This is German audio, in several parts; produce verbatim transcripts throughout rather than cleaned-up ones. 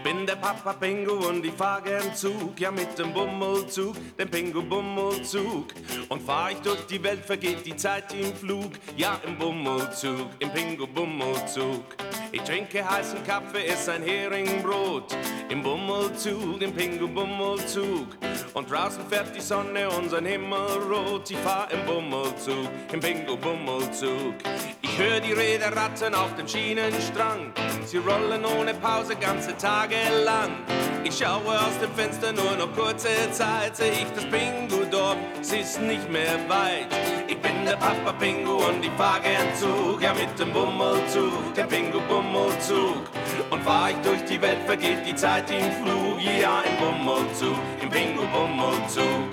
bin der Papa Pingu und ich fahr gern Zug, ja mit dem Bummelzug, dem Pingu-Bummelzug. Und fahr ich durch die Welt, vergeht die Zeit im Flug, ja im Bummelzug, im Pingu-Bummelzug. Ich trinke heißen Kaffee, esse ein Heringbrot, im Bummelzug, im Pingu-Bummelzug. Und draußen fährt die Sonne unseren Himmel rot, ich fahr im Bummelzug, im Pingu-Bummelzug. Ich hör die Räder rattern auf dem Schienenstrang, sie rollen ohne Pause ganze Tage lang. Ich schaue aus dem Fenster nur noch kurze Zeit, seh ich das Pingu-Dorf, es ist nicht mehr weit. Ich bin der Papa Pingu und ich fahr gern Zug, ja mit dem Bummelzug, dem Pingu-Bummelzug. Und fahr ich durch die Welt, vergeht die Zeit im Flug, ja im Bummelzug, im Pingu-Bummelzug.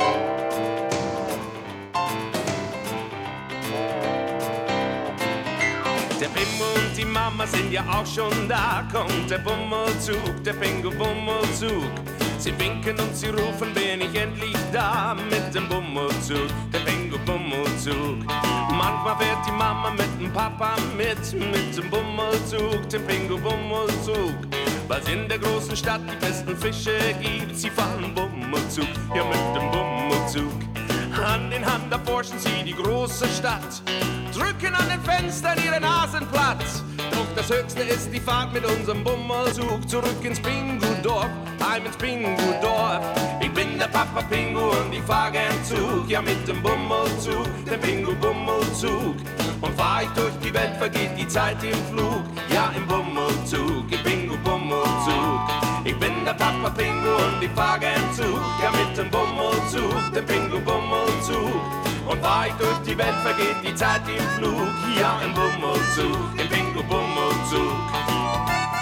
Der Bim und die Mama sind ja auch schon da, kommt der Bummelzug, der Pingu-Bummelzug. Sie winken und sie rufen, bin ich endlich da, mit dem Bummelzug, der Pingu-Bummelzug. Manchmal fährt die Mama mit dem Papa mit, mit dem Bummelzug, dem Pingu-Bummelzug. Weil es in der großen Stadt die besten Fische gibt, sie fahren Bummelzug, ja mit dem Bummelzug. Hand in Hand erforschen sie die große Stadt, drücken an den Fenstern ihre Nasen platt. Doch das Höchste ist die Fahrt mit unserem Bummelzug zurück ins Pingu-Dorf, heim ins Pingu-Dorf. Ich bin der Papa Pingu und ich fahr gern Zug, ja mit dem Bummelzug, dem Pingu-Bummelzug. Und fahr ich durch die Welt, vergeht die Zeit im Flug, ja im Bummelzug, im Pingu-Bummelzug. Ich bin der Papa Pingu und ich fahr gern Zug, ja mit dem Bummelzug, dem Pingu-Bummelzug. Und fahr ich durch die Welt, vergeht die Zeit im Flug, ja im Bummelzug, im Pingu-Bummelzug.